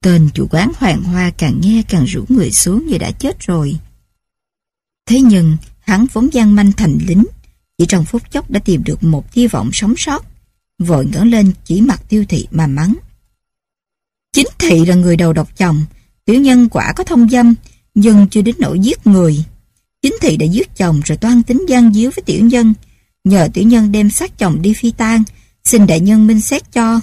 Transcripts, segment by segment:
Tên chủ quán Hoàng Hoa càng nghe càng rũ người xuống như đã chết rồi. Thế nhưng hắn vốn gian manh thành lính, chỉ trong phút chốc đã tìm được một hy vọng sống sót, vội ngẩng lên chỉ mặt Tiêu Thị mà mắng. Chính Thị là người đầu độc chồng, tiểu nhân quả có thông dâm, nhưng chưa đến nỗi giết người. Chính Thị đã giết chồng rồi toan tính gian díu với tiểu nhân, nhờ tiểu nhân đem xác chồng đi phi tang, xin đại nhân minh xét cho.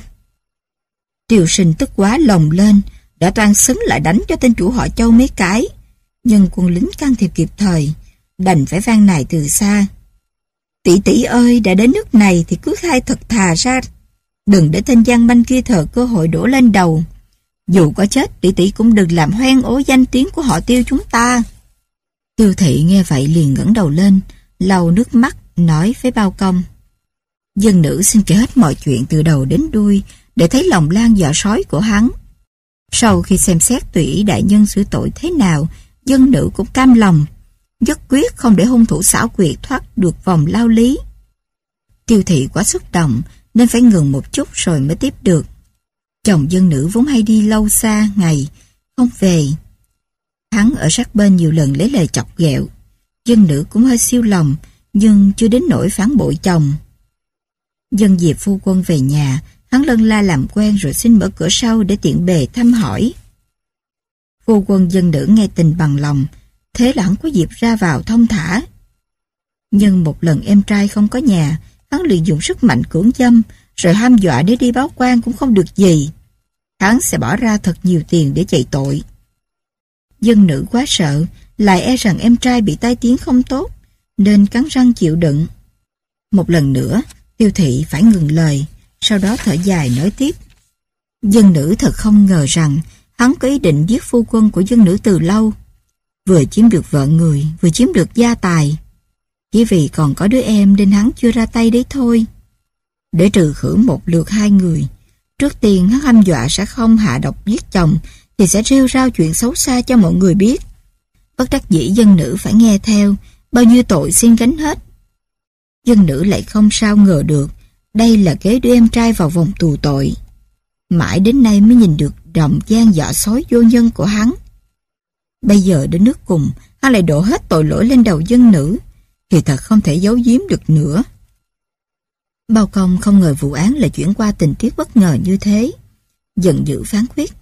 Tiêu Sinh tức quá lồng lên, đã toan xứng lại đánh cho tên chủ họ Châu mấy cái, nhưng quân lính can thiệp kịp thời, đành phải van nài từ xa. Tỷ tỷ ơi, đã đến nước này thì cứ khai thật thà ra, đừng để tên gian manh kia thờ cơ hội đổ lên đầu. Dù có chết, tỷ tỷ cũng đừng làm hoen ố danh tiếng của họ Tiêu chúng ta. Tiêu Thị nghe vậy liền ngẩng đầu lên, lau nước mắt, nói với Bao Công. Dân nữ xin kể hết mọi chuyện từ đầu đến đuôi, để thấy lòng lan dạ sói của hắn. Sau khi xem xét tùy ý đại nhân xử tội thế nào, dân nữ cũng cam lòng, nhất quyết không để hung thủ xảo quyệt thoát được vòng lao lý. Tiêu Thị quá xúc động, nên phải ngừng một chút rồi mới tiếp được. Chồng dân nữ vốn hay đi lâu xa ngày, không về. Hắn ở sát bên nhiều lần lấy lời chọc ghẹo. Dân nữ cũng hơi siêu lòng, nhưng chưa đến nỗi phản bội chồng. Dân dịp phu quân về nhà, hắn lân la làm quen rồi xin mở cửa sau để tiện bề thăm hỏi. Phu quân dân nữ nghe tình bằng lòng, thế là hắn có dịp ra vào thông thả. Nhưng một lần em trai không có nhà, hắn liền dùng sức mạnh cưỡng dâm, rồi ham dọa để đi báo quan cũng không được gì. Hắn sẽ bỏ ra thật nhiều tiền để chạy tội. Dân nữ quá sợ, lại e rằng em trai bị tai tiếng không tốt, nên cắn răng chịu đựng. Một lần nữa, Tiêu Thị phải ngừng lời, sau đó thở dài nói tiếp. Dân nữ thật không ngờ rằng hắn có ý định giết phu quân của dân nữ từ lâu. Vừa chiếm được vợ người, vừa chiếm được gia tài. Chỉ vì còn có đứa em nên hắn chưa ra tay đấy thôi. Để trừ khử một lượt hai người, trước tiên hắn hăm dọa sẽ không hạ độc giết chồng, thì sẽ rêu rao chuyện xấu xa cho mọi người biết. Bất đắc dĩ dân nữ phải nghe theo, bao nhiêu tội xin gánh hết. Dân nữ lại không sao ngờ được, đây là kế đưa em trai vào vòng tù tội. Mãi đến nay mới nhìn được động gian dọa sói vô nhân của hắn. Bây giờ đến nước cùng, hắn lại đổ hết tội lỗi lên đầu dân nữ, thì thật không thể giấu giếm được nữa. Bao Công không ngờ vụ án lại chuyển qua tình tiết bất ngờ như thế, giận dữ phán quyết.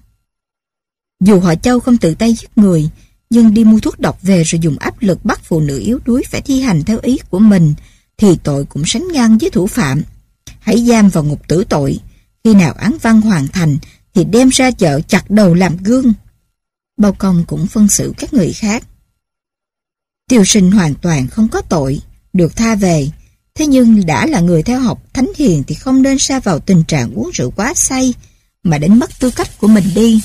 Dù họ Châu không tự tay giết người, nhưng đi mua thuốc độc về rồi dùng áp lực bắt phụ nữ yếu đuối phải thi hành theo ý của mình, thì tội cũng sánh ngang với thủ phạm. Hãy giam vào ngục tử tội, khi nào án văn hoàn thành thì đem ra chợ chặt đầu làm gương. Bao Công cũng phân xử các người khác. Tiêu Sinh hoàn toàn không có tội, được tha về. Thế nhưng đã là người theo học thánh hiền thì không nên sa vào tình trạng uống rượu quá say mà đánh mất tư cách của mình đi.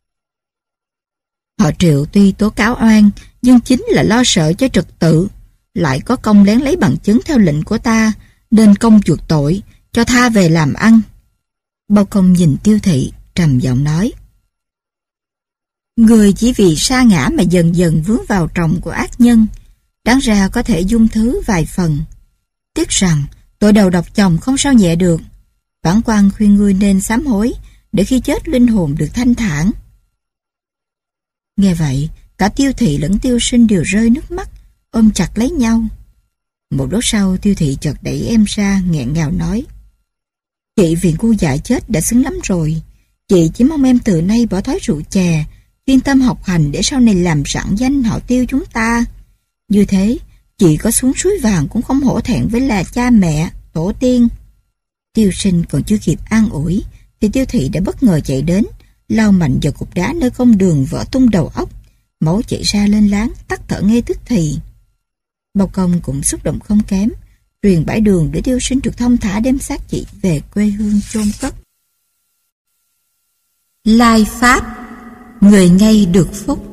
Họ Triệu tuy tố cáo oan, nhưng chính là lo sợ cho trật tự, lại có công lén lấy bằng chứng theo lệnh của ta, nên công chuộc tội, cho tha về làm ăn. Bao Công nhìn Tiêu Thị, trầm giọng nói. Người chỉ vì sa ngã mà dần dần vướng vào tròng của ác nhân, đáng ra có thể dung thứ vài phần. Tiếc rằng tội đầu độc chồng không sao nhẹ được. Bản quan khuyên ngươi nên sám hối, để khi chết linh hồn được thanh thản. Nghe vậy, cả Tiêu Thị lẫn Tiêu Sinh đều rơi nước mắt, ôm chặt lấy nhau. Một lúc sau, Tiêu Thị chợt đẩy em ra, nghẹn ngào nói. Chị vì ngu dại chết đã xứng lắm rồi. Chị chỉ mong em từ nay bỏ thói rượu chè, yên tâm học hành để sau này làm rạng danh họ Tiêu chúng ta. Như thế, chị có xuống suối vàng cũng không hổ thẹn với là cha mẹ, tổ tiên. Tiêu Sinh còn chưa kịp an ủi, thì Tiêu Thị đã bất ngờ chạy đến, lao mạnh vào cục đá nơi công đường vỡ tung đầu óc, máu chảy ra lên láng, tắt thở ngay tức thì. Bao Công cũng xúc động không kém, truyền bãi đường để Tiêu Sinh được thông thả đem xác chị về quê hương chôn cất. Lai Pháp, người ngay được phúc.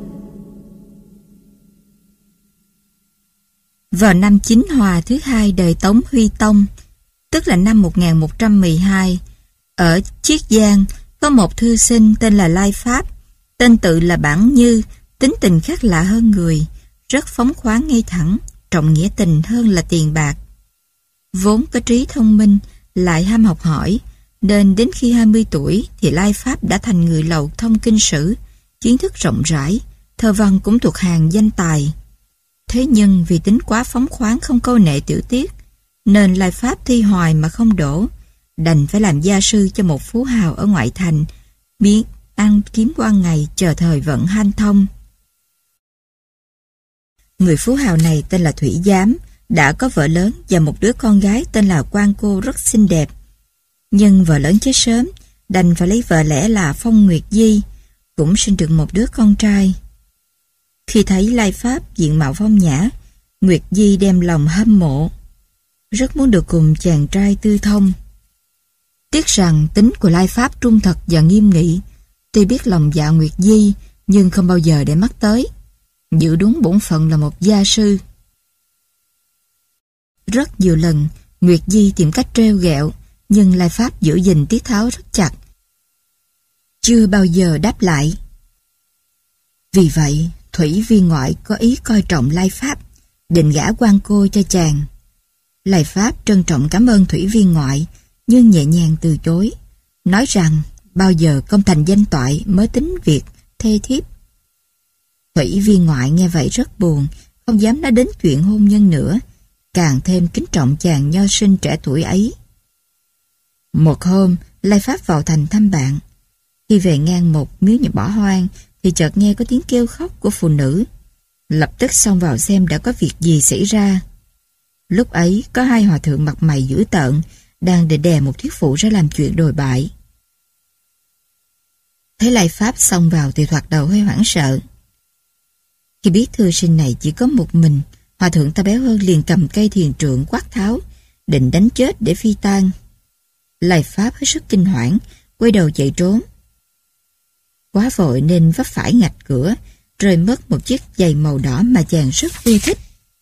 Vào năm Chính Hòa thứ hai đời Tống Huy Tông, tức là năm 1112, ở Chiết Giang có một thư sinh tên là Lai Pháp, tên tự là Bản Như, tính tình khác lạ hơn người, rất phóng khoáng ngay thẳng, trọng nghĩa tình hơn là tiền bạc. Vốn có trí thông minh, lại ham học hỏi, nên đến khi 20 tuổi thì Lai Pháp đã thành người lầu thông kinh sử, kiến thức rộng rãi, thơ văn cũng thuộc hàng danh tài. Thế nhưng vì tính quá phóng khoáng không câu nệ tiểu tiết, nên Lai Pháp thi hoài mà không đỗ, đành phải làm gia sư cho một phú hào ở ngoại thành, biết ăn kiếm qua ngày chờ thời vận hanh thông. Người phú hào này tên là Thủy Giám, đã có vợ lớn và một đứa con gái tên là Quan Cô rất xinh đẹp. Nhưng vợ lớn chết sớm, đành phải lấy vợ lẽ là Phong Nguyệt Di, cũng sinh được một đứa con trai. Khi thấy Lai Pháp diện mạo phong nhã, Nguyệt Di đem lòng hâm mộ, rất muốn được cùng chàng trai tư thông. Tiếc rằng tính của Lai Pháp trung thật và nghiêm nghị, tuy biết lòng dạ Nguyệt Di nhưng không bao giờ để mắt tới, giữ đúng bổn phận là một gia sư. Rất nhiều lần Nguyệt Di tìm cách trêu ghẹo, nhưng Lai Pháp giữ gìn tiết tháo rất chặt, chưa bao giờ đáp lại. Vì vậy Thủy viên ngoại có ý coi trọng Lai Pháp, định gả Quan Cô cho chàng. Lai Pháp trân trọng cảm ơn Thủy viên ngoại, nhưng nhẹ nhàng từ chối, nói rằng bao giờ công thành danh toại mới tính việc thê thiếp. Thủy viên ngoại nghe vậy rất buồn, không dám nói đến chuyện hôn nhân nữa, càng thêm kính trọng chàng nho sinh trẻ tuổi ấy. Một hôm, Lai Pháp vào thành thăm bạn. Khi về ngang một miếu nhà bỏ hoang, thì chợt nghe có tiếng kêu khóc của phụ nữ. Lập tức xông vào xem đã có việc gì xảy ra. Lúc ấy, có hai hòa thượng mặt mày dữ tợn, đang đè một thiếu phụ ra làm chuyện đồi bại. Thấy Lai Pháp xông vào thì thoạt đầu hơi hoảng sợ. Khi biết thư sinh này chỉ có một mình, hòa thượng ta béo hơn liền cầm cây thiền trượng quát tháo, định đánh chết để phi tang. Lai Pháp hết sức kinh hoảng, quay đầu chạy trốn. Quá vội nên vấp phải ngạch cửa, rơi mất một chiếc giày màu đỏ mà chàng rất ưa thích.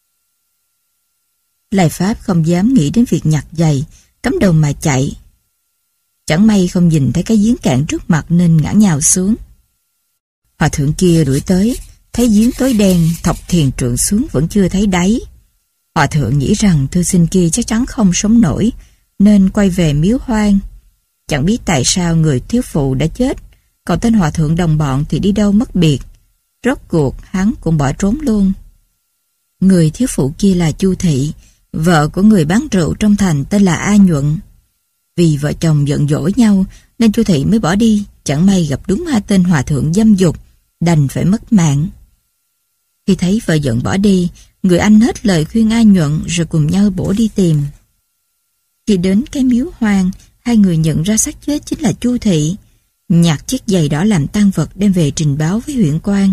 Lai Pháp không dám nghĩ đến việc nhặt giày, cắm đầu mà chạy. Chẳng may không nhìn thấy cái giếng cạn trước mặt nên ngã nhào xuống. Hòa thượng kia đuổi tới, thấy giếng tối đen, thọc thiền trượng xuống vẫn chưa thấy đáy. Hòa thượng nghĩ rằng thư sinh kia chắc chắn không sống nổi, nên quay về miếu hoang. Chẳng biết tại sao người thiếu phụ đã chết, còn tên hòa thượng đồng bọn thì đi đâu mất biệt. Rốt cuộc hắn cũng bỏ trốn luôn. Người thiếu phụ kia là Chu Thị, vợ của người bán rượu trong thành tên là A Nhuận. Vì vợ chồng giận dỗi nhau nên Chu Thị mới bỏ đi, chẳng may gặp đúng hai tên hòa thượng dâm dục, đành phải mất mạng. Khi thấy vợ giận bỏ đi, người anh hết lời khuyên A Nhuận rồi cùng nhau bổ đi tìm. Khi đến cái miếu hoang, hai người nhận ra xác chết chính là Chu Thị, nhặt chiếc giày đỏ làm tang vật đem về trình báo với huyện quan.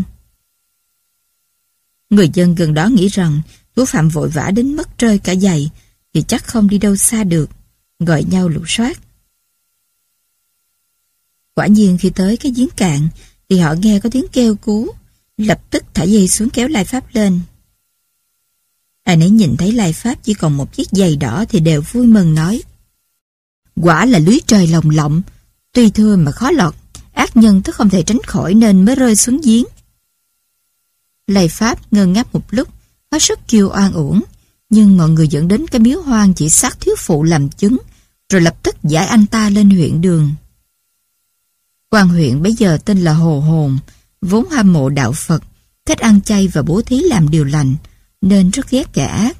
Người dân gần đó nghĩ rằng thủ phạm vội vã đến mất rơi cả giày thì chắc không đi đâu xa được, gọi nhau lục soát. Quả nhiên khi tới cái giếng cạn thì họ nghe có tiếng kêu cứu, lập tức thả dây xuống kéo Lai Pháp lên. Ai nấy nhìn thấy Lai Pháp chỉ còn một chiếc giày đỏ thì đều vui mừng nói: quả là lưới trời lồng lộng, tuy thưa mà khó lọt, ác nhân tức không thể tránh khỏi nên mới rơi xuống giếng. Lai Pháp ngơ ngác một lúc, hết sức kêu oan uổng, nhưng mọi người dẫn đến cái miếu hoang chỉ xác thiếu phụ làm chứng, rồi lập tức giải anh ta lên huyện đường. Quan huyện bấy giờ tên là Hồ Hồn, vốn hâm mộ đạo Phật, thích ăn chay và bố thí làm điều lành, nên rất ghét kẻ ác.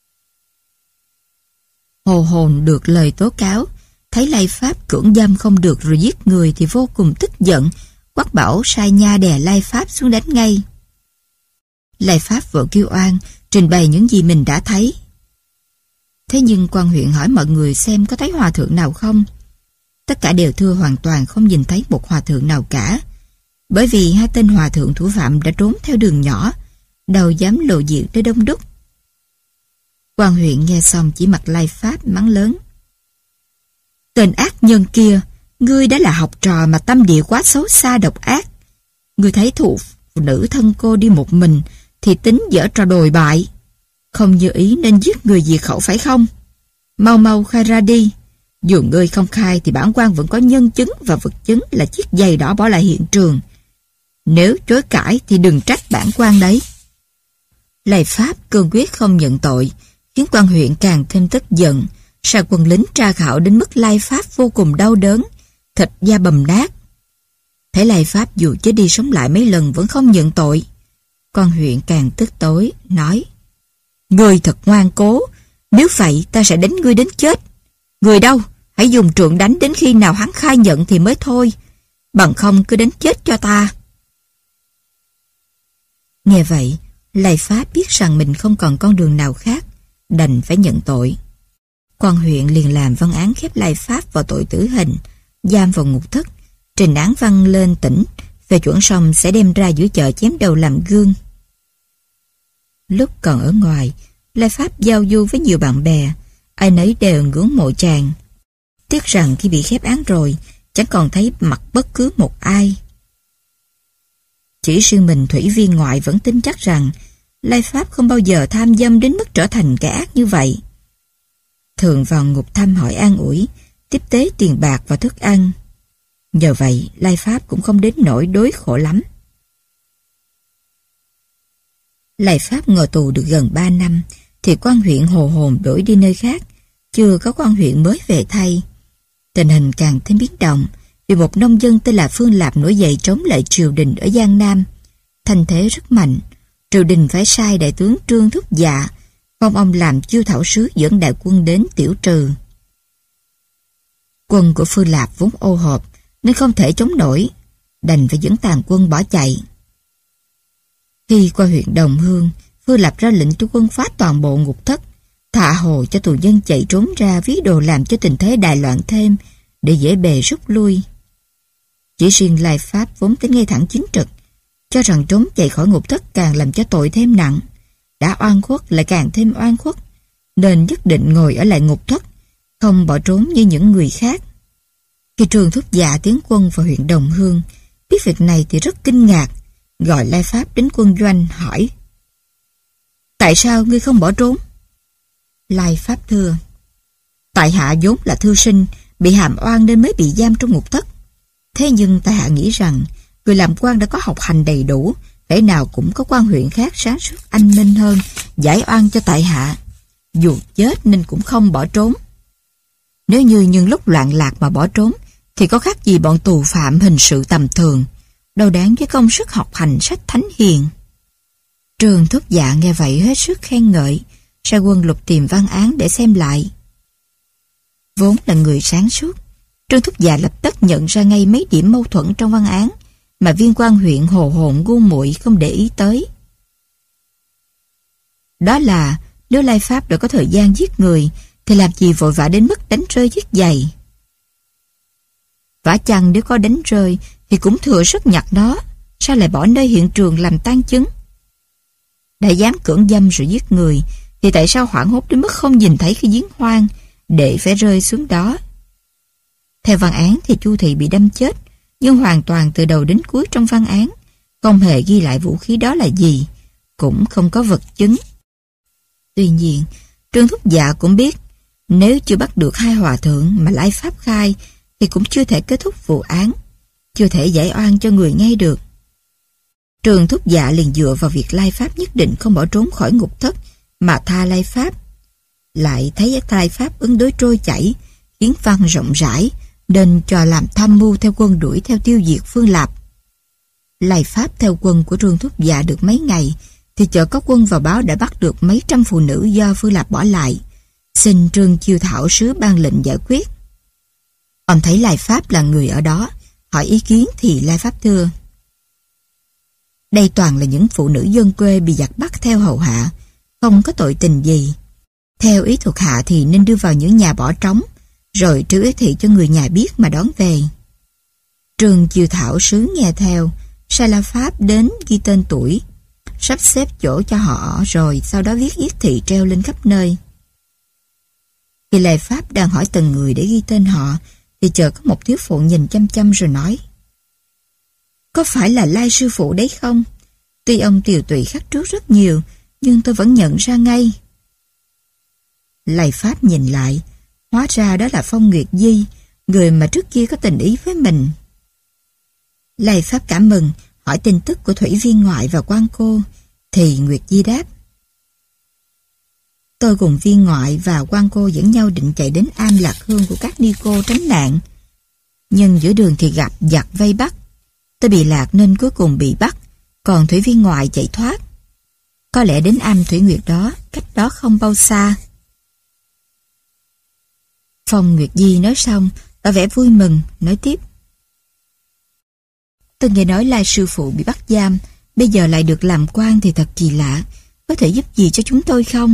Hồ Hồn được lời tố cáo, thấy Lai Pháp cưỡng dâm không được rồi giết người thì vô cùng tức giận, quát bảo sai nha đè Lai Pháp xuống đánh ngay. Lai Pháp vội kêu oan, trình bày những gì mình đã thấy. Thế nhưng quan huyện hỏi mọi người xem có thấy hòa thượng nào không. Tất cả đều thưa hoàn toàn không nhìn thấy một hòa thượng nào cả, bởi vì hai tên hòa thượng thủ phạm đã trốn theo đường nhỏ, đâu dám lộ diện nơi đông đúc. Quan huyện nghe xong chỉ mặt Lai Pháp mắng lớn: tên ác nhân kia, ngươi đã là học trò mà tâm địa quá xấu xa độc ác. Ngươi thấy phụ nữ thân cô đi một mình thì tính giở trò đồi bại, không như ý nên giết người diệt khẩu phải không? Mau mau khai ra đi. Dù ngươi không khai thì bản quan vẫn có nhân chứng và vật chứng là chiếc giày đỏ bỏ lại hiện trường. Nếu chối cãi thì đừng trách bản quan đấy. Lai Pháp cương quyết không nhận tội, khiến quan huyện càng thêm tức giận, Sa Quân lính tra khảo đến mức Lai Pháp vô cùng đau đớn, thịt da bầm nát. Thấy Lai Pháp dù chết đi sống lại mấy lần vẫn không nhận tội. Quan huyện càng tức tối, nói: Ngươi thật ngoan cố, nếu vậy ta sẽ đánh ngươi đến chết. Người đâu, hãy dùng trượng đánh đến khi nào hắn khai nhận thì mới thôi, bằng không cứ đánh chết cho ta. Nghe vậy, Lai Pháp biết rằng mình không còn con đường nào khác, đành phải nhận tội. Quan huyện liền làm văn án khép Lai Pháp vào tội tử hình, giam vào ngục thất, trình án văn lên tỉnh, phê chuẩn xong sẽ đem ra giữa chợ chém đầu làm gương. Lúc còn ở ngoài, Lai Pháp giao du với nhiều bạn bè, ai nấy đều ngưỡng mộ chàng. Tiếc rằng khi bị khép án rồi, chẳng còn thấy mặt bất cứ một ai. Chỉ riêng mình Thủy Viên Ngoại vẫn tin chắc rằng Lai Pháp không bao giờ tham dâm đến mức trở thành kẻ ác như vậy. Thường vào ngục thăm hỏi an ủi, tiếp tế tiền bạc và thức ăn. Nhờ vậy, Lai Pháp cũng không đến nỗi đối khổ lắm. Lai Pháp ngồi tù được gần 3 năm, thì quan huyện Hồ Hồn đổi đi nơi khác, chưa có quan huyện mới về thay. Tình hình càng thêm biến động, vì một nông dân tên là Phương Lạp nổi dậy chống lại triều đình ở Giang Nam. Thành thế rất mạnh, triều đình phải sai đại tướng Trương Thúc Dạ, phong ông làm chiêu thảo sứ dẫn đại quân đến tiểu trừ. Quân của Phương Lạp vốn ô hợp, nên không thể chống nổi, đành phải dẫn tàn quân bỏ chạy. Khi qua huyện Đồng Hương, Phương Lạp ra lệnh cho quân phá toàn bộ ngục thất, thả hồ cho tù nhân chạy trốn ra, ví đồ làm cho tình thế đại loạn thêm, để dễ bề rút lui. Chỉ riêng Lai Pháp vốn tính ngay thẳng chính trực, cho rằng trốn chạy khỏi ngục thất càng làm cho tội thêm nặng, đã oan khuất lại càng thêm oan khuất, nên nhất định ngồi ở lại ngục thất, không bỏ trốn như những người khác. Khi Trương Thúc Dạ tiến quân vào huyện Đồng Hương, biết việc này thì rất kinh ngạc, gọi Lai Pháp đến quân doanh hỏi: Tại sao ngươi không bỏ trốn? Lai Pháp thưa: Tại hạ vốn là thư sinh, bị hàm oan nên mới bị giam trong ngục thất. Thế nhưng tại hạ nghĩ rằng người làm quan đã có học hành đầy đủ, thể nào cũng có quan huyện khác sáng suốt anh minh hơn, giải oan cho tại hạ. Dù chết nên cũng không bỏ trốn. Nếu như nhân lúc loạn lạc mà bỏ trốn, thì có khác gì bọn tù phạm hình sự tầm thường, đâu đáng với công sức học hành sách thánh hiền. Trương Thúc Dạ nghe vậy hết sức khen ngợi, sai quân lục tìm văn án để xem lại. Vốn là người sáng suốt, Trương Thúc Dạ lập tức nhận ra ngay mấy điểm mâu thuẫn trong văn án mà viên quan huyện Hồ Hồn ngu muội không để ý tới. Đó là nếu Lai Pháp đã có thời gian giết người thì làm gì vội vã đến mức đánh rơi giết giày. Vả chăng nếu có đánh rơi thì cũng thừa sức nhặt nó, sao lại bỏ nơi hiện trường làm tang chứng? Đã dám cưỡng dâm rồi giết người thì tại sao hoảng hốt đến mức không nhìn thấy cái giếng hoang để phải rơi xuống đó? Theo văn án thì Chu Thị bị đâm chết, nhưng hoàn toàn từ đầu đến cuối trong văn án không hề ghi lại vũ khí đó là gì, cũng không có vật chứng. Tuy nhiên, Trương Thúc Dạ cũng biết nếu chưa bắt được hai hòa thượng mà Lai Pháp khai thì cũng chưa thể kết thúc vụ án, chưa thể giải oan cho người ngay được. Trương Thúc Dạ liền dựa vào việc Lai Pháp nhất định không bỏ trốn khỏi ngục thất mà tha Lai Pháp. Lại thấy Lai Pháp ứng đối trôi chảy, khiến văn rộng rãi, nên cho làm tham mưu theo quân đuổi theo tiêu diệt Phương Lạp. Lai Pháp theo quân của Trương Thúc Dạ được mấy ngày thì chợt có quân vào báo đã bắt được mấy trăm phụ nữ do Phương Lạp bỏ lại, xin Trương Chiêu Thảo sứ ban lệnh giải quyết. Ông thấy Lai Pháp là người ở đó, hỏi ý kiến thì Lai Pháp thưa: Đây toàn là những phụ nữ dân quê bị giặc bắt theo hầu hạ, không có tội tình gì. Theo ý thuộc hạ thì nên đưa vào những nhà bỏ trống, rồi trừ thị cho người nhà biết mà đón về. Trương Chiêu Thảo sứ nghe theo, sai Lai Pháp đến ghi tên tuổi, sắp xếp chỗ cho họ, rồi sau đó viết yết thị treo lên khắp nơi. Khi Lai Pháp đang hỏi từng người để ghi tên họ, thì chợt có một thiếu phụ nhìn chăm chăm rồi nói: Có phải là Lai sư phụ đấy không? Tuy ông tiều tụy khắc trước rất nhiều, nhưng tôi vẫn nhận ra ngay. Lai Pháp nhìn lại, hóa ra đó là Phong Nguyệt Di, người mà trước kia có tình ý với mình. Lai Pháp cảm mừng, hỏi tin tức của Thủy Viên Ngoại và quan cô, thì Nguyệt Di đáp: tôi cùng viên ngoại và quan cô dẫn nhau định chạy đến Am Lạc Hương của các ni cô tránh nạn. Nhưng giữa đường thì gặp giặc vây bắt. Tôi bị lạc nên cuối cùng bị bắt, còn thủy viên ngoại chạy thoát. Có lẽ đến Am Thủy Nguyệt đó, cách đó không bao xa. Phong Nguyệt Di nói xong, tỏ vẻ vui mừng, nói tiếp. Tôi nghe nói Lai sư phụ bị bắt giam, bây giờ lại được làm quan thì thật kỳ lạ. Có thể giúp gì cho chúng tôi không?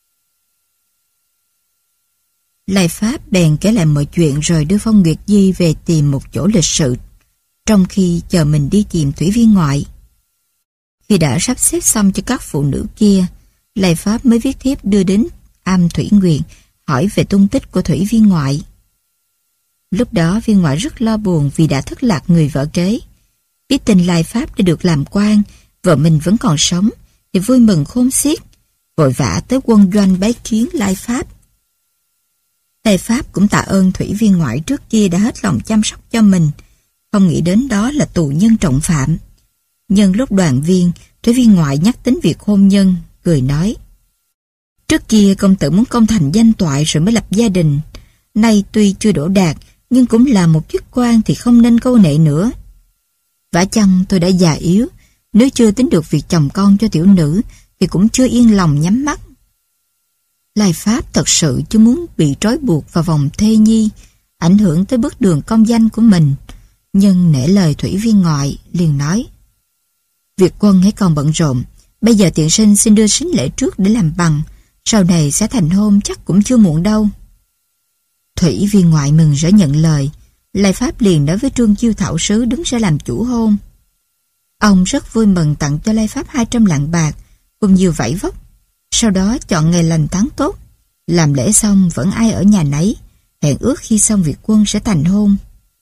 Lai Pháp bèn kể lại mọi chuyện rồi đưa Phong Nguyệt Di về tìm một chỗ lịch sự, trong khi chờ mình đi tìm thủy viên ngoại. Khi đã sắp xếp xong cho các phụ nữ kia, Lai Pháp mới viết thiếp đưa đến Am Thủy Nguyệt, hỏi về tung tích của thủy viên ngoại. Lúc đó viên ngoại rất lo buồn vì đã thất lạc người vợ kế. Biết tin Lai Pháp đã được làm quan, vợ mình vẫn còn sống, thì vui mừng khôn xiết, vội vã tới quân doanh bái kiến Lai Pháp. Lai Pháp cũng tạ ơn thủy viên ngoại trước kia đã hết lòng chăm sóc cho mình, không nghĩ đến đó là tù nhân trọng phạm. Nhân lúc đoàn viên, thủy viên ngoại nhắc đến việc hôn nhân, cười nói: trước kia công tử muốn công thành danh toại rồi mới lập gia đình, nay tuy chưa đỗ đạt nhưng cũng là một chức quan thì không nên câu nệ nữa. Vả chăng tôi đã già yếu, nếu chưa tính được việc chồng con cho tiểu nữ thì cũng chưa yên lòng nhắm mắt. Lai Pháp thật sự chứ muốn bị trói buộc vào vòng thê nhi, ảnh hưởng tới bước đường công danh của mình, nhưng nể lời thủy viên ngoại liền nói: việc quân hãy còn bận rộn, bây giờ tiện sinh xin đưa sính lễ trước để làm bằng, sau này sẽ thành hôn chắc cũng chưa muộn đâu. Thủy viên ngoại mừng rỡ nhận lời. Lai Pháp liền nói với Trương Chiêu Thảo sứ đứng ra làm chủ hôn. Ông rất vui mừng tặng cho Lai Pháp 200 lạng bạc cùng nhiều vải vóc. Sau đó chọn ngày lành tháng tốt, làm lễ xong vẫn ai ở nhà nấy, hẹn ước khi xong việc quân sẽ thành hôn.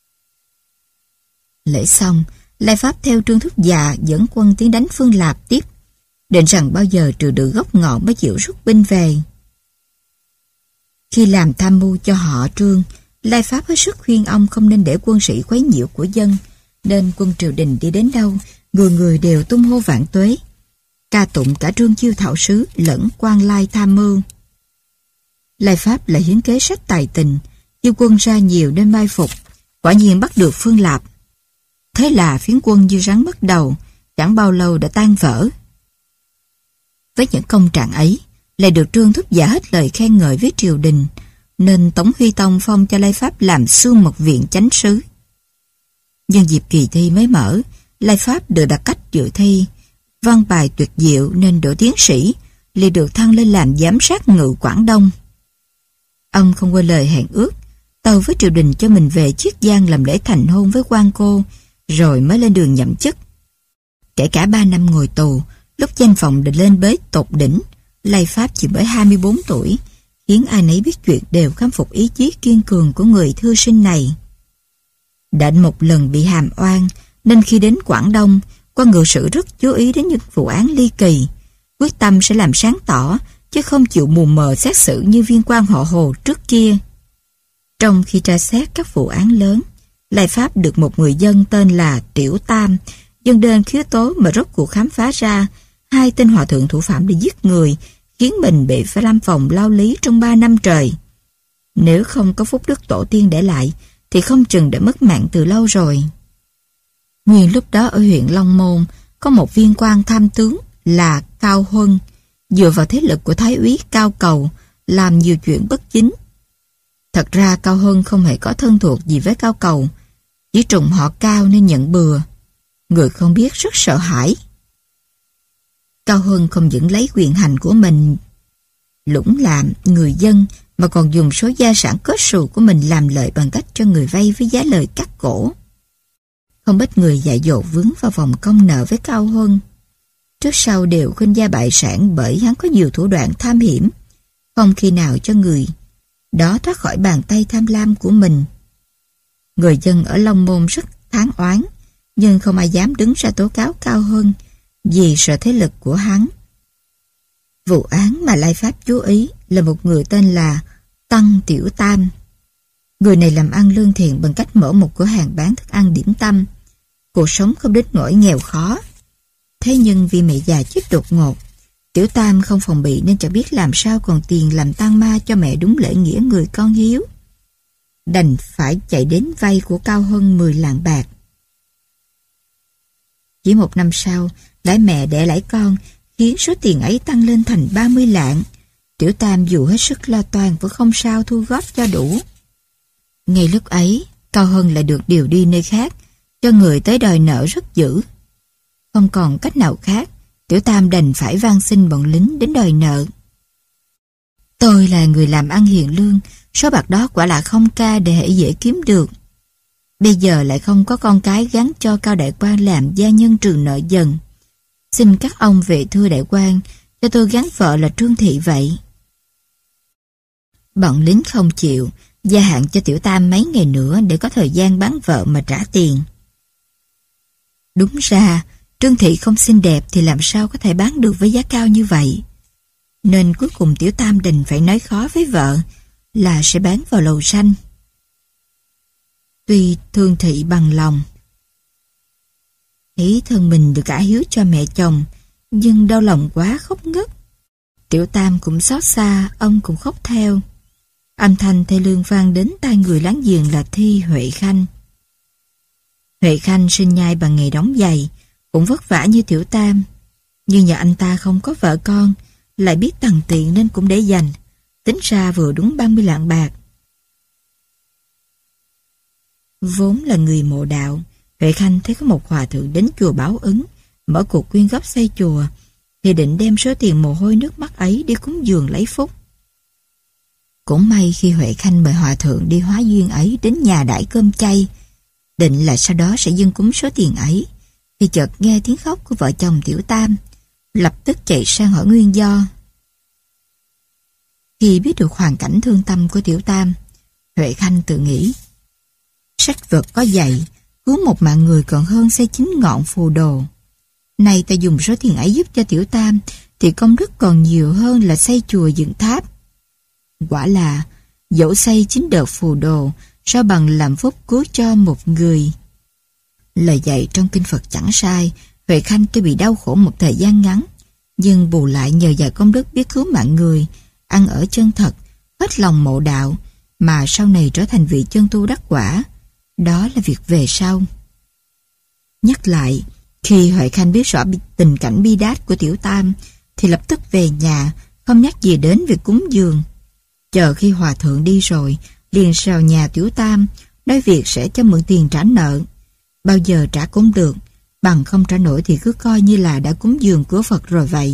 Lễ xong, Lai Pháp theo Trương Thúc Già dẫn quân tiến đánh Phương Lạp tiếp, định rằng bao giờ trừ được gốc ngọn mới chịu rút binh về. Khi làm tham mưu cho họ Trương, Lai Pháp hết sức khuyên ông không nên để quân sĩ quấy nhiễu của dân, nên quân triều đình đi đến đâu, người người đều tung hô vạn tuế, ca tụng cả Trương Chiêu Thảo sứ lẫn quan lai tham mưu. Lai Pháp lại hiến kế sách tài tình, chiêu quân ra nhiều nên mai phục, quả nhiên bắt được Phương Lạp. Thế là phiến quân như rắn mất đầu, chẳng bao lâu đã tan vỡ. Với những công trạng ấy, lại được Trương Thúc Giả hết lời khen ngợi với triều đình, nên Tống Huy Tông phong cho Lai Pháp làm Xương Mật Viện chánh sứ. Nhân dịp kỳ thi mới mở, Lai Pháp được đặt cách dự thi, văn bài tuyệt diệu nên đỗ tiến sĩ, liền được thăng lên làm giám sát ngự Quảng Đông. Ông không quên lời hẹn ước, tâu với triều đình cho mình về Chiết Giang làm lễ thành hôn với quan cô, rồi mới lên đường nhậm chức. Kể cả 3 năm ngồi tù, lúc danh vọng định lên bế tột đỉnh, Lai Pháp chỉ mới 24 tuổi, khiến ai nấy biết chuyện đều khâm phục ý chí kiên cường của người thư sinh này. Đã một lần bị hàm oan, nên khi đến Quảng Đông, quan ngự sử rất chú ý đến những vụ án ly kỳ, quyết tâm sẽ làm sáng tỏ, chứ không chịu mù mờ xét xử như viên quan họ Hồ trước kia. Trong khi tra xét các vụ án lớn, Lai Pháp được một người dân tên là Tiểu Tam dâng đơn khiếu tố mà rốt cuộc khám phá ra 2 tên hòa thượng thủ phạm để giết người, khiến mình bị phải lâm phòng lao lý trong 3 năm trời. Nếu không có phúc đức tổ tiên để lại, thì không chừng đã mất mạng từ lâu rồi. Nguyên lúc đó ở huyện Long Môn, có một viên quan tham tướng là Cao Huân, dựa vào thế lực của Thái úy Cao Cầu, làm nhiều chuyện bất chính. Thật ra Cao Huân không hề có thân thuộc gì với Cao Cầu, chỉ trùng họ Cao nên nhận bừa. Người không biết rất sợ hãi. Cao Huân không những lấy quyền hành của mình lũng làm người dân, mà còn dùng số gia sản kết xù của mình làm lợi bằng cách cho người vay với giá lời cắt cổ. Không ít người dại dột vướng vào vòng công nợ với Cao Huân. Trước sau đều khuynh gia bại sản bởi hắn có nhiều thủ đoạn tham hiểm, không khi nào cho người đó thoát khỏi bàn tay tham lam của mình. Người dân ở Long Môn rất thán oán, nhưng không ai dám đứng ra tố cáo Cao Huân vì sợ thế lực của hắn. Vụ án mà Lai Pháp chú ý là một người tên là Tăng Tiểu Tam. Người này làm ăn lương thiện bằng cách mở một cửa hàng bán thức ăn điểm tâm. Cuộc sống không đến nỗi nghèo khó. Thế nhưng vì mẹ già chết đột ngột, Tiểu Tam không phòng bị nên chẳng biết làm sao còn tiền làm tang ma cho mẹ đúng lễ nghĩa người con hiếu. Đành phải chạy đến vay của Cao Hân 10 lạng bạc. Chỉ 1 năm sau, lãi mẹ đẻ lãi con khiến số tiền ấy tăng lên thành 30 lạng. Tiểu Tam dù hết sức lo toan vẫn không sao thu góp cho đủ. Ngay lúc ấy, Cao Hân lại được điều đi nơi khác, cho người tới đòi nợ rất dữ. Không còn cách nào khác, Tiểu Tam đành phải van xin bọn lính đến đòi nợ. Tôi là người làm ăn hiền lương, số bạc đó quả là không ca để hễ dễ kiếm được. Bây giờ lại không có con cái gắn cho Cao đại quan làm gia nhân trừ nợ dần. Xin các ông về thưa đại quan, cho tôi gắn vợ là Trương Thị vậy. Bọn lính không chịu, gia hạn cho Tiểu Tam mấy ngày nữa để có thời gian bán vợ mà trả tiền. Đúng ra, Trương Thị không xinh đẹp thì làm sao có thể bán được với giá cao như vậy. Nên cuối cùng Tiểu Tam đành phải nói khó với vợ là sẽ bán vào Lầu Xanh. Tuy Thương Thị bằng lòng, thấy thân mình được cả hiếu cho mẹ chồng, nhưng đau lòng quá khóc ngất. Tiểu Tam cũng xót xa, ông cũng khóc theo. Âm thanh thê lương vang đến tai người láng giềng là Thi Huệ Khanh. Huệ Khanh sinh nhai bằng nghề đóng giày, cũng vất vả như Tiểu Tam. Nhưng nhà anh ta không có vợ con, lại biết tằn tiện nên cũng để dành. Tính ra vừa đúng 30 lạng bạc. Vốn là người mộ đạo, Huệ Khanh thấy có một hòa thượng đến chùa báo ứng, mở cuộc quyên góp xây chùa, thì định đem số tiền mồ hôi nước mắt ấy đi cúng dường lấy phúc. Cũng may khi Huệ Khanh mời hòa thượng đi hóa duyên ấy đến nhà đãi cơm chay, định là sau đó sẽ dâng cúng số tiền ấy, thì chợt nghe tiếng khóc của vợ chồng Tiểu Tam, lập tức chạy sang hỏi nguyên do. Khi biết được hoàn cảnh thương tâm của Tiểu Tam, Huệ Khanh tự nghĩ, sách vở có dạy, cứu một mạng người còn hơn xây 9 ngọn phù đồ. Nay ta dùng số tiền ấy giúp cho Tiểu Tam, thì công đức còn nhiều hơn là xây chùa dựng tháp. Quả là, dẫu xây 9 đợt phù đồ, sao bằng làm phúc cứu cho một người. Lời dạy trong kinh Phật chẳng sai, Huệ Khanh tuy bị đau khổ một thời gian ngắn, nhưng bù lại nhờ vài công đức biết cứu mạng người, ăn ở chân thật, hết lòng mộ đạo, mà sau này trở thành vị chân tu đắc quả. Đó là việc về sau. Nhắc lại, khi Huệ Khanh biết rõ tình cảnh bi đát của Tiểu Tam, thì lập tức về nhà, không nhắc gì đến việc cúng dường. Chờ khi hòa thượng đi rồi, liền vào nhà Tiểu Tam, nói việc sẽ cho mượn tiền trả nợ. Bao giờ trả cũng được, bằng không trả nổi thì cứ coi như là đã cúng dường của Phật rồi vậy.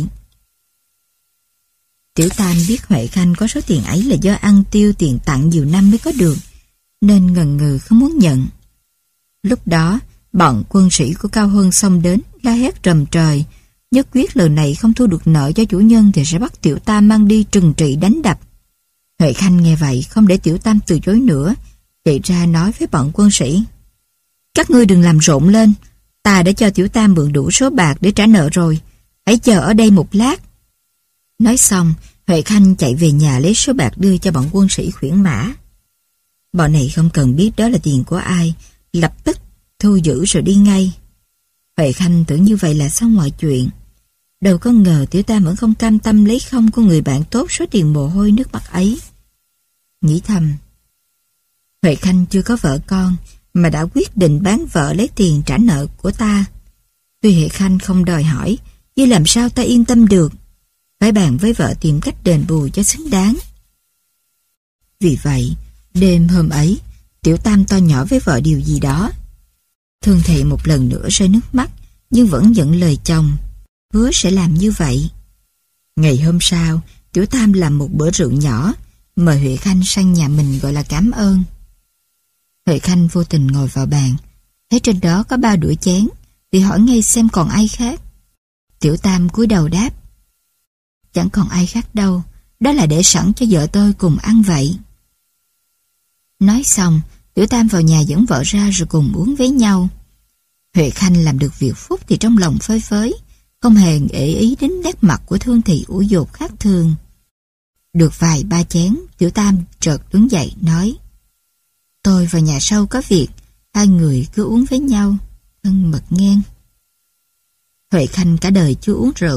Tiểu Tam biết Huệ Khanh có số tiền ấy là do ăn tiêu tiền tặng nhiều năm mới có được, nên ngần ngừ không muốn nhận. Lúc đó, bọn quân sĩ của Cao Huân xông đến, la hét rầm trời, nhất quyết lần này không thu được nợ cho chủ nhân thì sẽ bắt Tiểu Tam mang đi trừng trị đánh đập. Huệ Khanh nghe vậy không để Tiểu Tam từ chối nữa, chạy ra nói với bọn quân sĩ: Các ngươi đừng làm rộn lên, ta đã cho Tiểu Tam mượn đủ số bạc để trả nợ rồi, hãy chờ ở đây một lát. Nói xong, Huệ Khanh chạy về nhà lấy số bạc đưa cho bọn quân sĩ khuyển mã. Bọn này không cần biết đó là tiền của ai, lập tức thu giữ rồi đi ngay. Huệ Khanh tưởng như vậy là xong mọi chuyện. Đâu có ngờ Tiểu Tam vẫn không cam tâm lấy không của người bạn tốt số tiền mồ hôi nước mắt ấy. Nghĩ thầm, Huệ Khanh chưa có vợ con mà đã quyết định bán vợ lấy tiền trả nợ của ta. Tuy Huệ Khanh không đòi hỏi, nhưng làm sao ta yên tâm được. Phải bàn với vợ tìm cách đền bù cho xứng đáng. Vì vậy, đêm hôm ấy, Tiểu Tam to nhỏ với vợ điều gì đó. Thương Thị một lần nữa rơi nước mắt, nhưng vẫn dẫn lời chồng, hứa sẽ làm như vậy. Ngày hôm sau, Tiểu Tam làm một bữa rượu nhỏ, mời Huệ Khanh sang nhà mình gọi là cảm ơn. Huệ Khanh vô tình ngồi vào bàn, thấy trên đó có 3 đũa chén, thì hỏi ngay xem còn ai khác. Tiểu Tam cúi đầu đáp: Chẳng còn ai khác đâu, đó là để sẵn cho vợ tôi cùng ăn vậy. Nói xong, Tiểu Tam vào nhà dẫn vợ ra rồi cùng uống với nhau. Huệ Khanh làm được việc phúc thì trong lòng phơi phới, không hề để ý đến nét mặt của Thương Thị ủ dột khác thường. Được vài 3 chén, Tiểu Tam chợt đứng dậy nói: Tôi vào nhà sau có việc, hai người cứ uống với nhau, thân mật nghe. Huệ Khanh cả đời chưa uống rượu,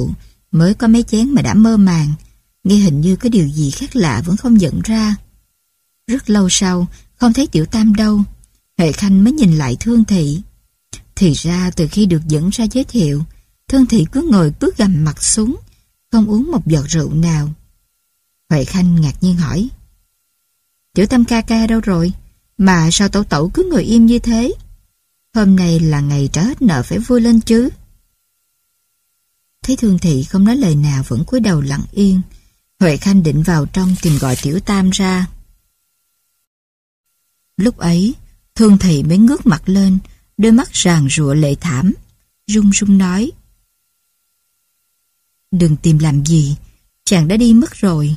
Mới có mấy chén mà đã mơ màng, nghe hình như có điều gì khác lạ vẫn không nhận ra. Rất lâu sau, không thấy Tiểu Tam đâu, Huệ Khanh mới nhìn lại Thương Thị. Thì ra từ khi được dẫn ra giới thiệu, Thương Thị cứ ngồi cứ gằm mặt xuống, không uống một giọt rượu nào. Huệ Khanh ngạc nhiên hỏi: Tiểu Tam ca ca đâu rồi? Mà sao tẩu tẩu cứ ngồi im như thế? Hôm nay là ngày trả hết nợ phải vui lên chứ. Thấy Thương Thị không nói lời nào vẫn cúi đầu lặng yên, Huệ Khanh định vào trong tìm gọi Tiểu Tam ra. Lúc ấy, Thương Thị mới ngước mặt lên, đôi mắt ràn rụa lệ thảm, run run nói: Đừng tìm làm gì, chàng đã đi mất rồi.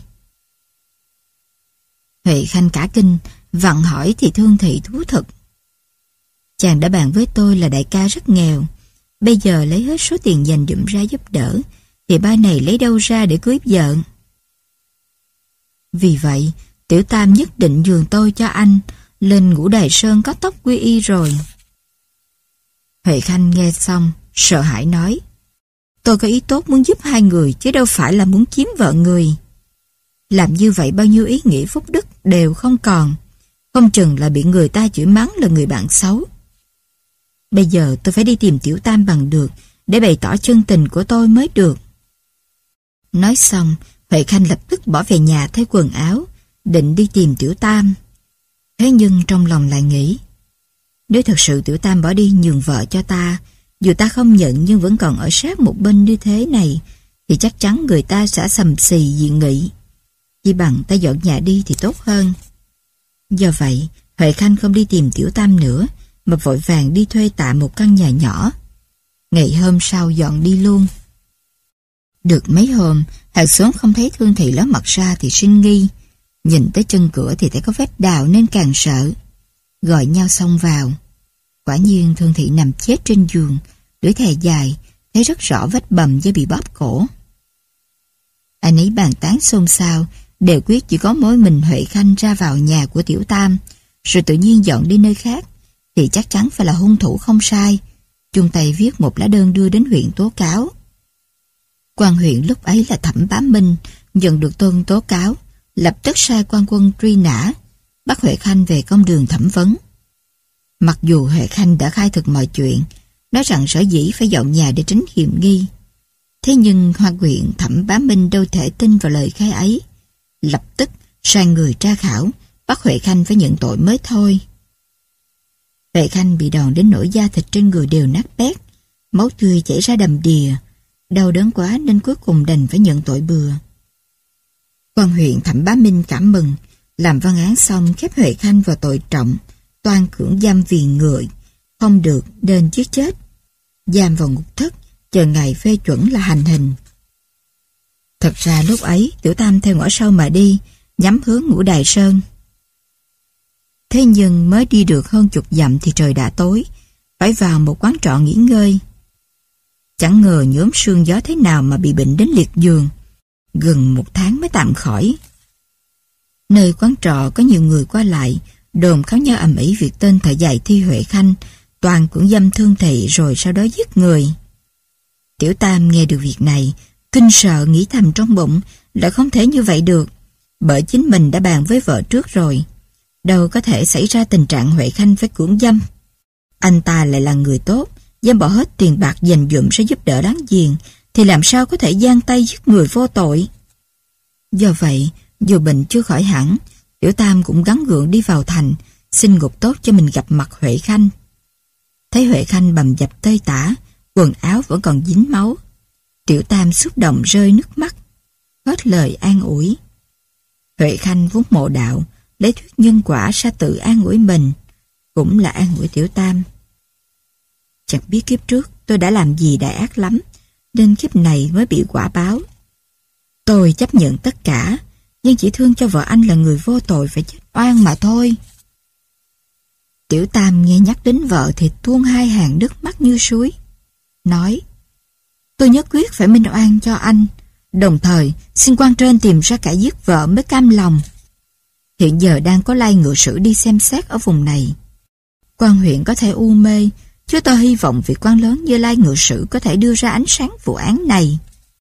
Huệ Khanh cả kinh, vặn hỏi thì Thương Thị thú thực: Chàng đã bàn với tôi là đại ca rất nghèo, bây giờ lấy hết số tiền dành dụm ra giúp đỡ, thì ba này lấy đâu ra để cưới vợ? Vì vậy, Tiểu Tam nhất định nhường tôi cho anh, lên Ngũ Đài Sơn có tóc quy y rồi. Huệ Khanh nghe xong, sợ hãi nói: Tôi có ý tốt muốn giúp hai người, chứ đâu phải là muốn chiếm vợ người. Làm như vậy bao nhiêu ý nghĩa phúc đức đều không còn, không chừng là bị người ta chửi mắng là người bạn xấu. Bây giờ tôi phải đi tìm Tiểu Tam bằng được, để bày tỏ chân tình của tôi mới được. Nói xong, Huệ Khanh lập tức bỏ về nhà thay quần áo, định đi tìm Tiểu Tam. Thế nhưng trong lòng lại nghĩ: Nếu thật sự Tiểu Tam bỏ đi nhường vợ cho ta, dù ta không nhận nhưng vẫn còn ở sát một bên như thế này, thì chắc chắn người ta sẽ sầm xì dị nghị. Chỉ bằng ta dọn nhà đi thì tốt hơn. Do vậy, Huệ Khanh không đi tìm Tiểu Tam nữa, mà vội vàng đi thuê tạm một căn nhà nhỏ. Ngày hôm sau dọn đi luôn. Được mấy hôm, hàng xóm không thấy Thương Thị ló mặt ra thì sinh nghi. Nhìn tới chân cửa thì thấy có vết đào nên càng sợ. Gọi nhau xông vào. Quả nhiên Thương Thị nằm chết trên giường, lưỡi thè dài, thấy rất rõ vết bầm do bị bóp cổ. Anh ấy bàn tán xôn xao, đều quyết chỉ có mỗi mình Huệ Khanh ra vào nhà của Tiểu Tam, rồi tự nhiên dọn đi nơi khác, thì chắc chắn phải là hung thủ không sai. Chung tay viết một lá đơn đưa đến huyện tố cáo. Quan huyện lúc ấy là Thẩm Bá Minh, nhận được đơn tố cáo, lập tức sai quan quân truy nã, bắt Huệ Khanh về công đường thẩm vấn. Mặc dù Huệ Khanh đã khai thực mọi chuyện, nói rằng sở dĩ phải dọn nhà để tránh hiểm nghi, thế nhưng Hoa huyện Thẩm Bá Minh đâu thể tin vào lời khai ấy, lập tức sai người tra khảo, bắt Huệ Khanh phải nhận tội mới thôi. Huệ Khanh bị đòn đến nỗi da thịt trên người đều nát bét, máu tươi chảy ra đầm đìa, đau đớn quá nên cuối cùng đành phải nhận tội bừa. Quan huyện Thẩm Bá Minh cảm mừng, làm văn án xong khép Huệ Khanh vào tội trọng, toan cưỡng giam vì ngựa, không được nên giết chết, giam vào ngục thất, chờ ngày phê chuẩn là hành hình. Thật ra lúc ấy Tiểu Tam theo ngõ sau mà đi, nhắm hướng Ngũ Đài Sơn. Thế nhưng mới đi được hơn chục dặm thì trời đã tối, phải vào một quán trọ nghỉ ngơi. Chẳng ngờ nhuốm sương gió thế nào mà bị bệnh đến liệt giường, gần 1 tháng mới tạm khỏi. Nơi quán trọ có nhiều người qua lại, đồn kháo nhau ầm ĩ việc tên thợ giày Thi Huệ Khanh toàn cưỡng dâm Thương Thị rồi sau đó giết người. Tiểu Tam nghe được việc này, kinh sợ nghĩ thầm trong bụng là không thể như vậy được, bởi chính mình đã bàn với vợ trước rồi, đâu có thể xảy ra tình trạng Huệ Khanh phải cưỡng dâm. Anh ta lại là người tốt, dám bỏ hết tiền bạc dành dụm sẽ giúp đỡ láng giềng, thì làm sao có thể giang tay giết người vô tội. Do vậy, dù bệnh chưa khỏi hẳn, Tiểu Tam cũng gắng gượng đi vào thành, xin ngục tốt cho mình gặp mặt Huệ Khanh. Thấy Huệ Khanh bầm dập tơi tả, quần áo vẫn còn dính máu, Tiểu Tam xúc động rơi nước mắt, hết lời an ủi. Huệ Khanh vốn mộ đạo, lấy thuyết nhân quả ra tự an ủi mình, cũng là an ủi Tiểu Tam. Chẳng biết kiếp trước tôi đã làm gì đại ác lắm, nên kiếp này mới bị quả báo. Tôi chấp nhận tất cả, nhưng chỉ thương cho vợ anh là người vô tội phải chết oan mà thôi. Tiểu Tam nghe nhắc đến vợ thì tuôn 2 hàng nước mắt như suối, nói: Tôi nhất quyết phải minh oan cho anh, đồng thời xin quan trên tìm ra kẻ giết vợ mới cam lòng. Hiện giờ đang có lai ngự sử đi xem xét ở vùng này. Quan huyện có thể u mê, chứ tôi hy vọng vị quan lớn như lai ngự sử có thể đưa ra ánh sáng vụ án này.